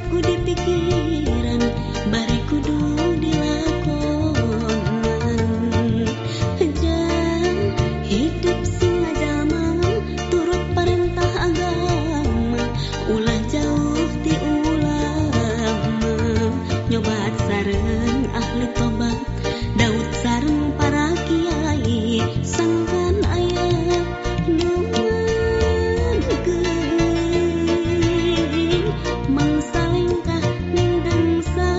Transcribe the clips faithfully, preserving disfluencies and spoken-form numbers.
ku di pikiran bari kudu dilakonan. Jan hidup sing jalma turut perintah agama, ulah jauh ti ulama, nyobat sareng ahli tobat, Daud sareng para kiai, sangkan aya nu geuning mangsa lengkah ning dengsa.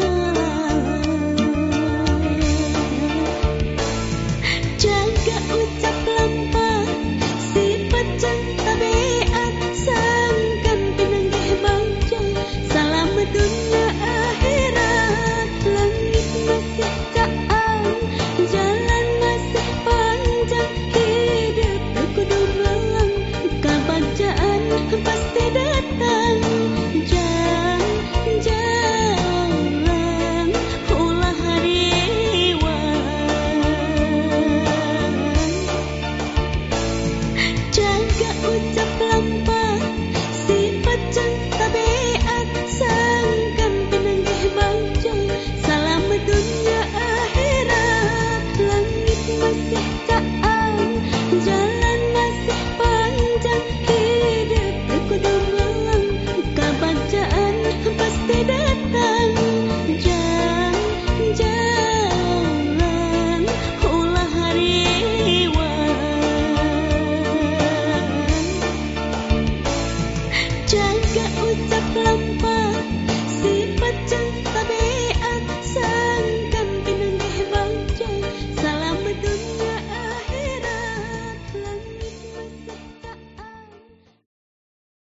Jaga ucap lampah, sifat jeung tabeat, sangkan pinanggih baca, salamet dunya akhirat. Langit masih caang, jalan masih panjang, hidup kudu melang, kabacaan pasti datang. Jangan jalan ulah hadiwan, jaga ucap lampah, sifat jeung tabeat, sangkan pinanggih baca, salamet dunya akhirat. Langit masih caang, jalan